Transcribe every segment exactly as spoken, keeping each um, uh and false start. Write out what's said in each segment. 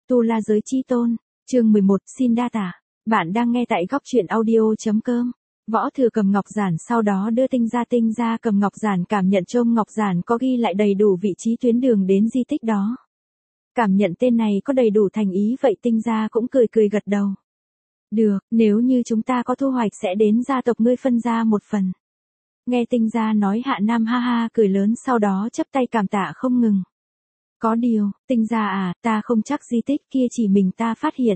Tu La Giới Chi Tôn, chương mười một, xin đa tạ. Bạn đang nghe tại góc truyện audio.com. Võ Thừa cầm ngọc giản sau đó đưa Tinh Gia Tinh Gia cầm ngọc giản cảm nhận trong ngọc giản có ghi lại đầy đủ vị trí tuyến đường đến di tích đó. Cảm nhận tên này có đầy đủ thành ý vậy Tinh Gia cũng cười cười gật đầu. Được, nếu như chúng ta có thu hoạch sẽ đến gia tộc ngươi phân ra một phần. Nghe Tinh Gia nói Hạ Nam ha ha cười lớn sau đó chắp tay cảm tạ không ngừng. Có điều, Tinh Gia à, ta không chắc di tích kia chỉ mình ta phát hiện.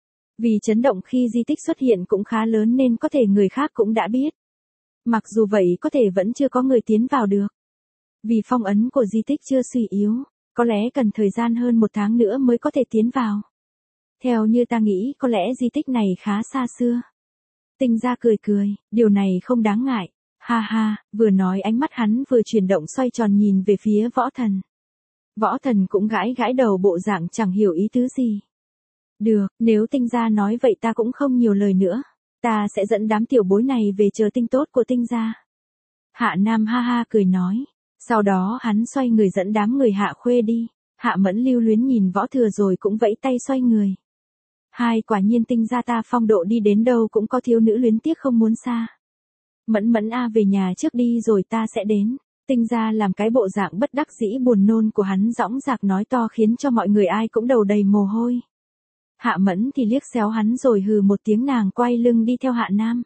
Vì chấn động khi di tích xuất hiện cũng khá lớn nên có thể người khác cũng đã biết. Mặc dù vậy có thể vẫn chưa có người tiến vào được. Vì phong ấn của di tích chưa suy yếu, có lẽ cần thời gian hơn một tháng nữa mới có thể tiến vào. Theo như ta nghĩ có lẽ di tích này khá xa xưa. Tinh Gia cười cười, điều này không đáng ngại. Ha ha, vừa nói ánh mắt hắn vừa chuyển động xoay tròn nhìn về phía Võ Thần. Võ Thần cũng gãi gãi đầu bộ dạng chẳng hiểu ý tứ gì. Được, nếu Tinh Gia nói vậy ta cũng không nhiều lời nữa. Ta sẽ dẫn đám tiểu bối này về chờ tin tốt của Tinh Gia. Hạ Nam ha ha cười nói. Sau đó hắn xoay người dẫn đám người Hạ Khuê đi. Hạ Mẫn lưu luyến nhìn Võ Thừa rồi cũng vẫy tay xoay người. Hai quả nhiên Tinh Gia ta phong độ đi đến đâu cũng có thiếu nữ luyến tiếc không muốn xa. Mẫn Mẫn a về nhà trước đi rồi ta sẽ đến. Tinh Gia làm cái bộ dạng bất đắc dĩ buồn nôn của hắn dõng dạc nói to khiến cho mọi người ai cũng đầu đầy mồ hôi. Hạ Mẫn thì liếc xéo hắn rồi hừ một tiếng nàng quay lưng đi theo Hạ Nam.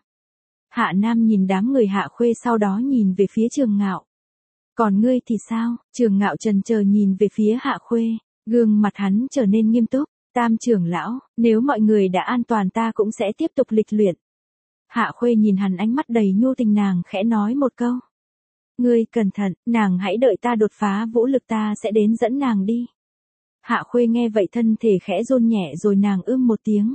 Hạ Nam nhìn đám người Hạ Khuê sau đó nhìn về phía Trường Ngạo. Còn ngươi thì sao? Trường Ngạo chần chờ nhìn về phía Hạ Khuê, gương mặt hắn trở nên nghiêm túc. Tam trưởng lão, nếu mọi người đã an toàn ta cũng sẽ tiếp tục lịch luyện. Hạ Khuê nhìn hắn ánh mắt đầy nhu tình nàng khẽ nói một câu. Ngươi cẩn thận, nàng hãy đợi ta đột phá vũ lực ta sẽ đến dẫn nàng đi. Hạ Khuê nghe vậy thân thể khẽ run nhẹ rồi nàng ưm một tiếng.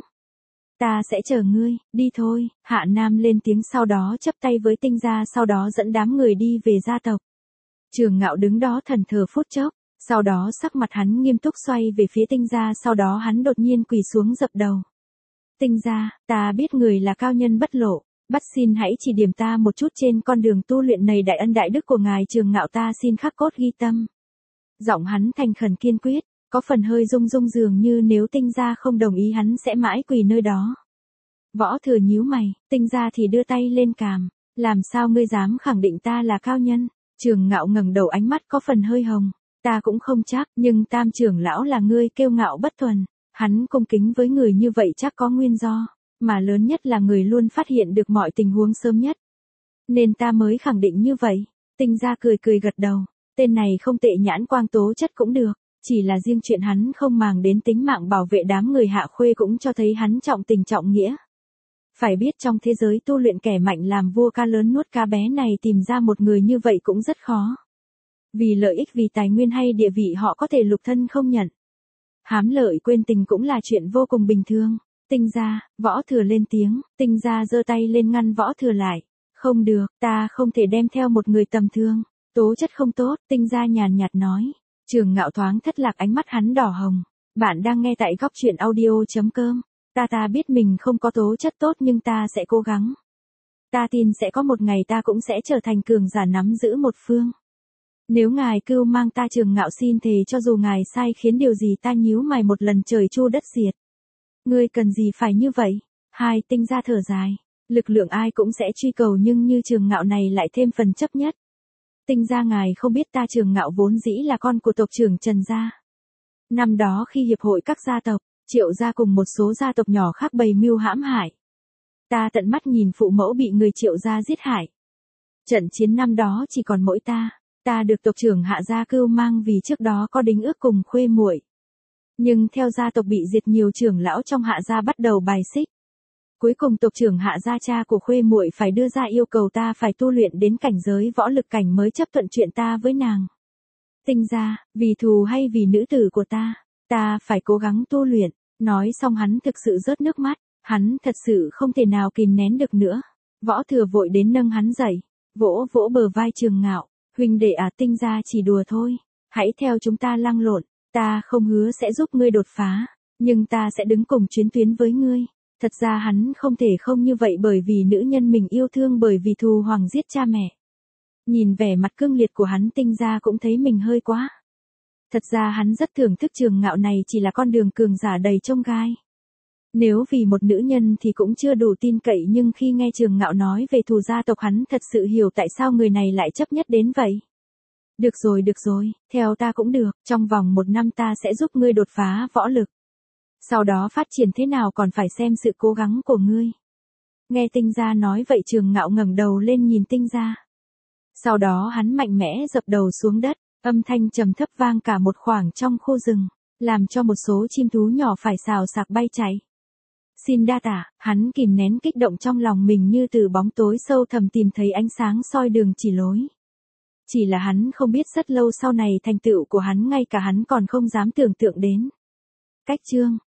Ta sẽ chờ ngươi, đi thôi. Hạ Nam lên tiếng sau đó chắp tay với Tinh Gia sau đó dẫn đám người đi về gia tộc. Trường Ngạo đứng đó thần thờ phút chốc, sau đó sắc mặt hắn nghiêm túc xoay về phía Tinh Gia sau đó hắn đột nhiên quỳ xuống dập đầu. Tinh Gia, ta biết người là cao nhân bất lộ, bắt xin hãy chỉ điểm ta một chút trên con đường tu luyện này đại ân đại đức của ngài Trường Ngạo ta xin khắc cốt ghi tâm. Giọng hắn thành khẩn kiên quyết, có phần hơi rung rung dường như nếu Tinh Gia không đồng ý hắn sẽ mãi quỳ nơi đó. Võ Thừa nhíu mày, Tinh Gia thì đưa tay lên cằm, làm sao ngươi dám khẳng định ta là cao nhân? Trường Ngạo ngẩng đầu ánh mắt có phần hơi hồng, ta cũng không chắc, nhưng Tam trưởng lão là ngươi kiêu ngạo bất thuần, hắn cung kính với người như vậy chắc có nguyên do, mà lớn nhất là người luôn phát hiện được mọi tình huống sớm nhất. Nên ta mới khẳng định như vậy. Tinh Gia cười cười gật đầu, tên này không tệ nhãn quang tố chất cũng được. Chỉ là riêng chuyện hắn không màng đến tính mạng bảo vệ đám người Hạ Khuê cũng cho thấy hắn trọng tình trọng nghĩa. Phải biết trong thế giới tu luyện kẻ mạnh làm vua cá lớn nuốt cá bé này tìm ra một người như vậy cũng rất khó. Vì lợi ích vì tài nguyên hay địa vị họ có thể lục thân không nhận. Hám lợi quên tình cũng là chuyện vô cùng bình thường. Tinh Gia, Võ Thừa lên tiếng, Tinh Gia giơ tay lên ngăn Võ Thừa lại. Không được, ta không thể đem theo một người tầm thường. Tố chất không tốt, Tinh Gia nhàn nhạt nói. Trường Ngạo thoáng thất lạc ánh mắt hắn đỏ hồng. Bạn đang nghe tại góc truyện audio.com. Ta ta biết mình không có tố chất tốt nhưng ta sẽ cố gắng. Ta tin sẽ có một ngày ta cũng sẽ trở thành cường giả nắm giữ một phương. Nếu ngài cưu mang ta Trường Ngạo xin thề cho dù ngài sai khiến điều gì ta nhíu mày một lần trời chu đất diệt. Ngươi cần gì phải như vậy? Hai Tinh Gia thở dài. Lực lượng ai cũng sẽ truy cầu nhưng như Trường Ngạo này lại thêm phần chấp nhất. Tinh Gia ngài không biết ta Trường Ngạo vốn dĩ là con của tộc trưởng Trần Gia. Năm đó khi hiệp hội các gia tộc, Triệu gia cùng một số gia tộc nhỏ khác bày mưu hãm hại. Ta tận mắt nhìn phụ mẫu bị người Triệu gia giết hại. Trận chiến năm đó chỉ còn mỗi ta, ta được tộc trưởng Hạ gia cưu mang vì trước đó có đính ước cùng Khuê muội. Nhưng theo gia tộc bị diệt nhiều trưởng lão trong Hạ gia bắt đầu bài xích. Cuối cùng tộc trưởng Hạ gia cha của Khuê muội phải đưa ra yêu cầu ta phải tu luyện đến cảnh giới võ lực cảnh mới chấp thuận chuyện ta với nàng. Tinh Gia, vì thù hay vì nữ tử của ta, ta phải cố gắng tu luyện. Nói xong hắn thực sự rớt nước mắt, hắn thật sự không thể nào kìm nén được nữa. Võ Thừa vội đến nâng hắn dậy, vỗ vỗ bờ vai Trường Ngạo, huynh đệ à Tinh Gia chỉ đùa thôi, hãy theo chúng ta lăng lộn, ta không hứa sẽ giúp ngươi đột phá, nhưng ta sẽ đứng cùng chiến tuyến với ngươi. Thật ra hắn không thể không như vậy bởi vì nữ nhân mình yêu thương bởi vì thù hoàng giết cha mẹ. Nhìn vẻ mặt cương liệt của hắn Tinh Gia cũng thấy mình hơi quá. Thật ra hắn rất thưởng thức Trường Ngạo này chỉ là con đường cường giả đầy chông gai. Nếu vì một nữ nhân thì cũng chưa đủ tin cậy, nhưng khi nghe Trường Ngạo nói về thù gia tộc hắn thật sự hiểu tại sao người này lại chấp nhất đến vậy. Được rồi được rồi, theo ta cũng được, trong vòng một năm ta sẽ giúp ngươi đột phá võ lực. Sau đó phát triển thế nào còn phải xem sự cố gắng của ngươi. Nghe Tinh Gia nói vậy Trường Ngạo ngẩng đầu lên nhìn Tinh Gia. Sau đó hắn mạnh mẽ dập đầu xuống đất, âm thanh trầm thấp vang cả một khoảng trong khu rừng, làm cho một số chim thú nhỏ phải xào xạc bay chạy. Xin đa tạ, hắn kìm nén kích động trong lòng mình như từ bóng tối sâu thẳm tìm thấy ánh sáng soi đường chỉ lối. Chỉ là hắn không biết rất lâu sau này thành tựu của hắn ngay cả hắn còn không dám tưởng tượng đến. Cách chương